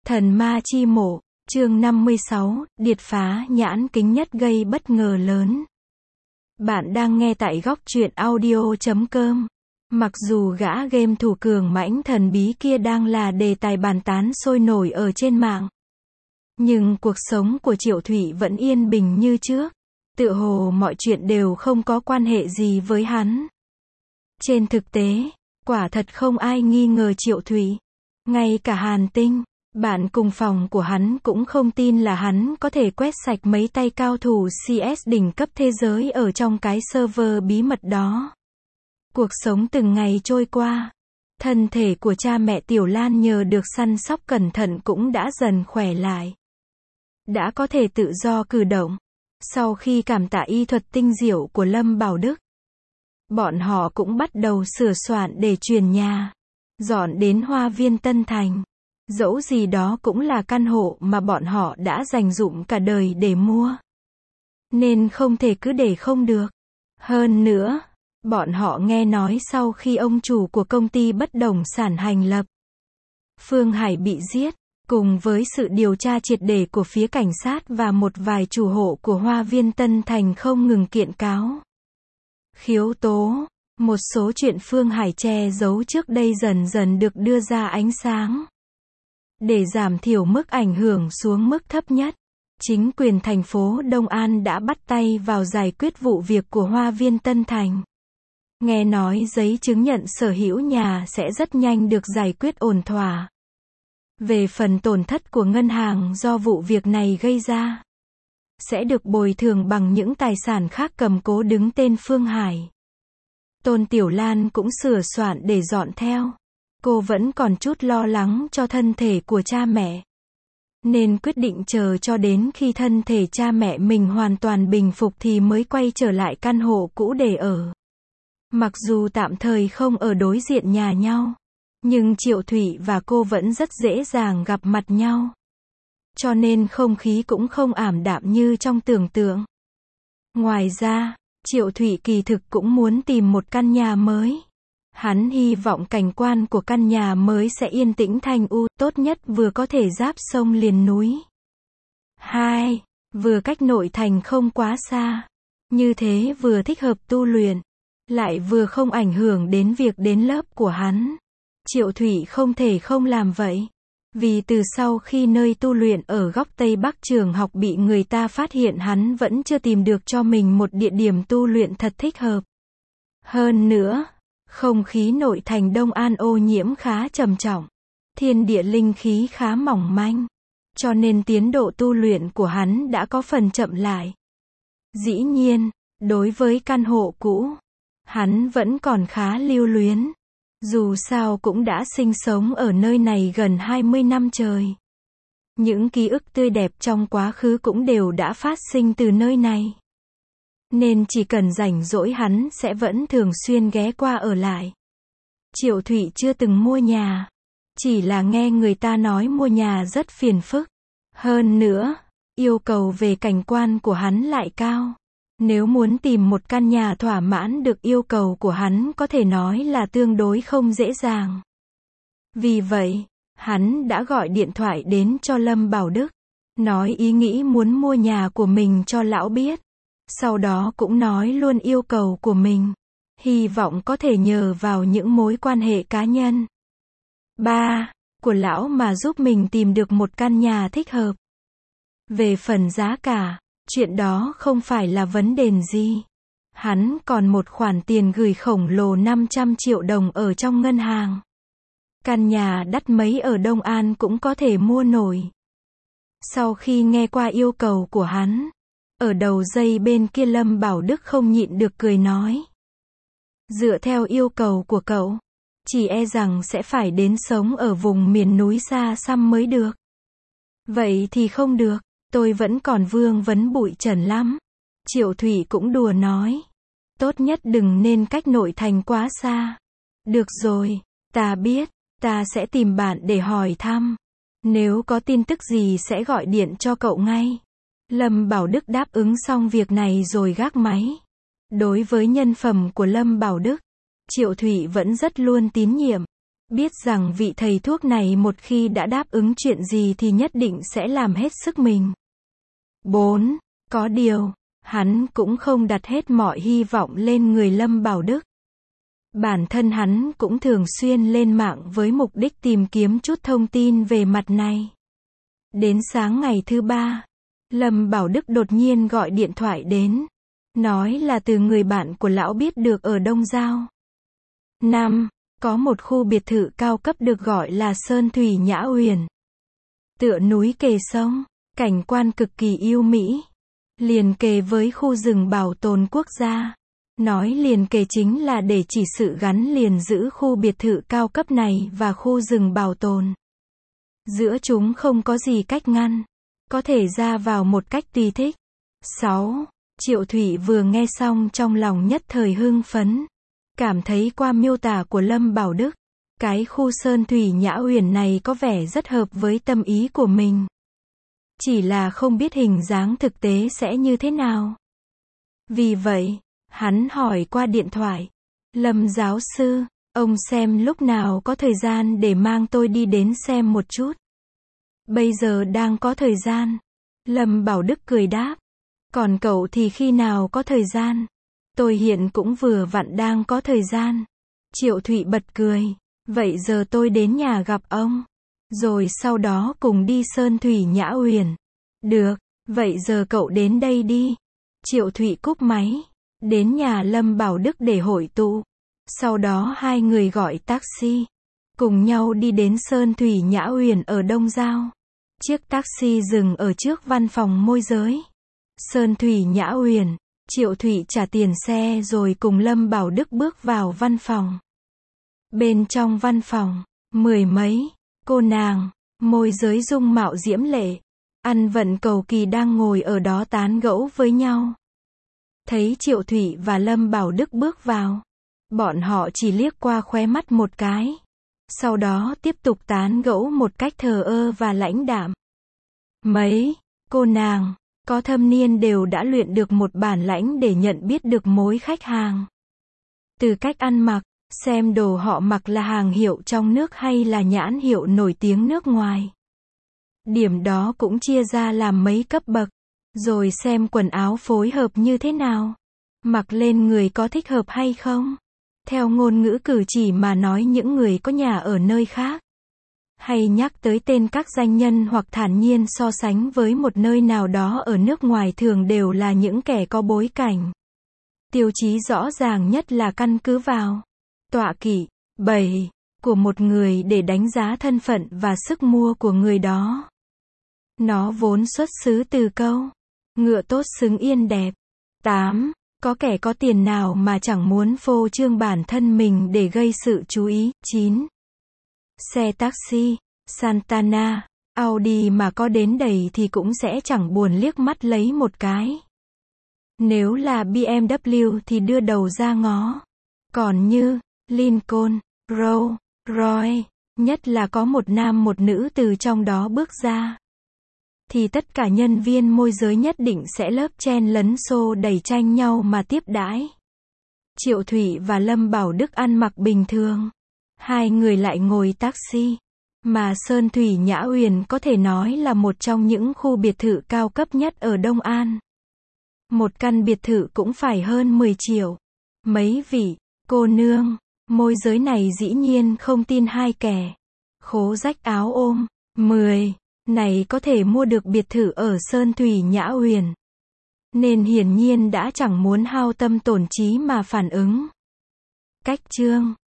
Thần ma chi mộ, chương 56, điệt phá nhãn kính nhất gây bất ngờ lớn. Bạn đang nghe tại góc truyện audio.com. Mặc dù gã game thủ cường mãnh thần bí kia đang là đề tài bàn tán sôi nổi ở trên mạng, nhưng cuộc sống của Triệu Thụy vẫn yên bình như trước. Tựa hồ mọi chuyện đều không có quan hệ gì với hắn. Trên thực tế, quả thật không ai nghi ngờ Triệu Thụy. Ngay cả Hàn Tinh, bạn cùng phòng của hắn cũng không tin là hắn có thể quét sạch mấy tay cao thủ CS đỉnh cấp thế giới ở trong cái server bí mật đó. Cuộc sống từng ngày trôi qua, thân thể của cha mẹ Tiểu Lan nhờ được săn sóc cẩn thận cũng đã dần khỏe lại. Đã có thể tự do cử động. Sau khi cảm tạ y thuật tinh diệu của Lâm Bảo Đức, bọn họ cũng bắt đầu sửa soạn để chuyển nhà, dọn đến Hoa Viên Tân Thành. Dẫu gì đó cũng là căn hộ mà bọn họ đã dành dụm cả đời để mua, nên không thể cứ để không được. Hơn nữa, bọn họ nghe nói sau khi ông chủ của công ty bất động sản hành lập, Phương Hải bị giết, cùng với sự điều tra triệt để của phía cảnh sát và một vài chủ hộ của Hoa Viên Tân Thành không ngừng kiện cáo, khiếu tố, một số chuyện Phương Hải che giấu trước đây dần dần được đưa ra ánh sáng. Để giảm thiểu mức ảnh hưởng xuống mức thấp nhất, chính quyền thành phố Đông An đã bắt tay vào giải quyết vụ việc của Hoa Viên Tân Thành. Nghe nói giấy chứng nhận sở hữu nhà sẽ rất nhanh được giải quyết ổn thỏa. Về phần tổn thất của ngân hàng do vụ việc này gây ra, sẽ được bồi thường bằng những tài sản khác cầm cố đứng tên Phương Hải. Tôn Tiểu Lan cũng sửa soạn để dọn theo. Cô vẫn còn chút lo lắng cho thân thể của cha mẹ, nên quyết định chờ cho đến khi thân thể cha mẹ mình hoàn toàn bình phục thì mới quay trở lại căn hộ cũ để ở. Mặc dù tạm thời không ở đối diện nhà nhau, nhưng Triệu Thụy và cô vẫn rất dễ dàng gặp mặt nhau. Cho nên không khí cũng không ảm đạm như trong tưởng tượng. Ngoài ra, Triệu Thụy kỳ thực cũng muốn tìm một căn nhà mới. Hắn hy vọng cảnh quan của căn nhà mới sẽ yên tĩnh thanh u, tốt nhất vừa có thể giáp sông liền núi. 2. Vừa cách nội thành không quá xa. Như thế vừa thích hợp tu luyện, lại vừa không ảnh hưởng đến việc đến lớp của hắn. Triệu Thụy không thể không làm vậy. Vì từ sau khi nơi tu luyện ở góc Tây Bắc trường học bị người ta phát hiện, hắn vẫn chưa tìm được cho mình một địa điểm tu luyện thật thích hợp. Hơn nữa, không khí nội thành Đông An ô nhiễm khá trầm trọng, thiên địa linh khí khá mỏng manh, cho nên tiến độ tu luyện của hắn đã có phần chậm lại. Dĩ nhiên, đối với căn hộ cũ, hắn vẫn còn khá lưu luyến. Dù sao cũng đã sinh sống ở nơi này gần 20 năm trời. Những ký ức tươi đẹp trong quá khứ cũng đều đã phát sinh từ nơi này. Nên chỉ cần rảnh rỗi hắn sẽ vẫn thường xuyên ghé qua ở lại. Triệu Thụy chưa từng mua nhà, chỉ là nghe người ta nói mua nhà rất phiền phức. Hơn nữa, yêu cầu về cảnh quan của hắn lại cao. Nếu muốn tìm một căn nhà thỏa mãn được yêu cầu của hắn có thể nói là tương đối không dễ dàng. Vì vậy, hắn đã gọi điện thoại đến cho Lâm Bảo Đức, nói ý nghĩ muốn mua nhà của mình cho lão biết. Sau đó cũng nói luôn yêu cầu của mình, hy vọng có thể nhờ vào những mối quan hệ cá nhân của lão mà giúp mình tìm được một căn nhà thích hợp. Về phần giá cả, chuyện đó không phải là vấn đề gì. Hắn còn một khoản tiền gửi khổng lồ 500 triệu đồng ở trong ngân hàng. Căn nhà đắt mấy ở Đông An cũng có thể mua nổi. Sau khi nghe qua yêu cầu của hắn, ở đầu dây bên kia Lâm Bảo Đức không nhịn được cười nói. Dựa theo yêu cầu của cậu, chỉ e rằng sẽ phải đến sống ở vùng miền núi xa xăm mới được. Vậy thì không được, tôi vẫn còn vương vấn bụi trần lắm. Triệu Thụy cũng đùa nói. Tốt nhất đừng nên cách nội thành quá xa. Được rồi, ta biết, ta sẽ tìm bạn để hỏi thăm. Nếu có tin tức gì sẽ gọi điện cho cậu ngay. Lâm Bảo Đức đáp ứng xong việc này rồi gác máy. Đối với nhân phẩm của Lâm Bảo Đức, Triệu Thụy vẫn rất luôn tín nhiệm. Biết rằng vị thầy thuốc này một khi đã đáp ứng chuyện gì thì nhất định sẽ làm hết sức mình. 4. Có điều, hắn cũng không đặt hết mọi hy vọng lên người Lâm Bảo Đức. Bản thân hắn cũng thường xuyên lên mạng với mục đích tìm kiếm chút thông tin về mặt này. Đến sáng ngày thứ 3, Lâm Bảo Đức đột nhiên gọi điện thoại đến, nói là từ người bạn của lão biết được ở Đông Giao 5, có một khu biệt thự cao cấp được gọi là Sơn Thủy Nhã Uyển. Tựa núi kề sông, cảnh quan cực kỳ yêu mỹ, liền kề với khu rừng bảo tồn quốc gia. Nói liền kề chính là để chỉ sự gắn liền giữa khu biệt thự cao cấp này và khu rừng bảo tồn. Giữa chúng không có gì cách ngăn, có thể ra vào một cách tùy thích. 6. Triệu Thụy vừa nghe xong trong lòng nhất thời hưng phấn, cảm thấy qua miêu tả của Lâm Bảo Đức, cái khu Sơn Thủy Nhã Uyển này có vẻ rất hợp với tâm ý của mình. Chỉ là không biết hình dáng thực tế sẽ như thế nào. Vì vậy, hắn hỏi qua điện thoại, Lâm giáo sư, ông xem lúc nào có thời gian để mang tôi đi đến xem một chút. Bây giờ đang có thời gian. Lâm Bảo Đức cười đáp. Còn cậu thì khi nào có thời gian? Tôi hiện cũng vừa vặn đang có thời gian. Triệu Thụy bật cười. Vậy giờ tôi đến nhà gặp ông. Rồi sau đó cùng đi Sơn Thủy Nhã Uyển. Được, vậy giờ cậu đến đây đi. Triệu Thụy cúp máy. Đến nhà Lâm Bảo Đức để hội tụ. Sau đó hai người gọi taxi. Cùng nhau đi đến Sơn Thủy Nhã Uyển ở Đông Giao. Chiếc taxi dừng ở trước văn phòng môi giới. Sơn Thủy Nhã Uyển. Triệu Thụy trả tiền xe rồi cùng Lâm Bảo Đức bước vào văn phòng. Bên trong văn phòng, mười mấy cô nàng, môi giới dung mạo diễm lệ, ăn vận cầu kỳ đang ngồi ở đó tán gẫu với nhau. Thấy Triệu Thụy và Lâm Bảo Đức bước vào, bọn họ chỉ liếc qua khóe mắt một cái. Sau đó tiếp tục tán gẫu một cách thờ ơ và lãnh đạm. Mấy cô nàng có thâm niên đều đã luyện được một bản lãnh để nhận biết được mối khách hàng. Từ cách ăn mặc, xem đồ họ mặc là hàng hiệu trong nước hay là nhãn hiệu nổi tiếng nước ngoài. Điểm đó cũng chia ra làm mấy cấp bậc, rồi xem quần áo phối hợp như thế nào, mặc lên người có thích hợp hay không. Theo ngôn ngữ cử chỉ mà nói những người có nhà ở nơi khác, hay nhắc tới tên các danh nhân hoặc thản nhiên so sánh với một nơi nào đó ở nước ngoài thường đều là những kẻ có bối cảnh. Tiêu chí rõ ràng nhất là căn cứ vào tọa kỵ, bầy của một người để đánh giá thân phận và sức mua của người đó. Nó vốn xuất xứ từ câu ngựa tốt xứng yên đẹp. 8. Có kẻ có tiền nào mà chẳng muốn phô trương bản thân mình để gây sự chú ý. 9. Xe taxi, Santana, Audi mà có đến đầy thì cũng sẽ chẳng buồn liếc mắt lấy một cái. Nếu là BMW thì đưa đầu ra ngó. Còn như Lincoln, Rolls Royce, nhất là có một nam một nữ từ trong đó bước ra, thì tất cả nhân viên môi giới nhất định sẽ lớp chen lấn xô đẩy tranh nhau mà tiếp đãi. Triệu Thụy và Lâm Bảo Đức ăn mặc bình thường. Hai người lại ngồi taxi. Mà Sơn Thủy Nhã Uyển có thể nói là một trong những khu biệt thự cao cấp nhất ở Đông An. Một căn biệt thự cũng phải hơn 10 triệu. Mấy vị cô nương môi giới này dĩ nhiên không tin hai kẻ khố rách áo ôm 10 này có thể mua được biệt thự ở Sơn Thủy Nhã Uyển. Nên hiển nhiên đã chẳng muốn hao tâm tổn trí mà phản ứng. Cách chương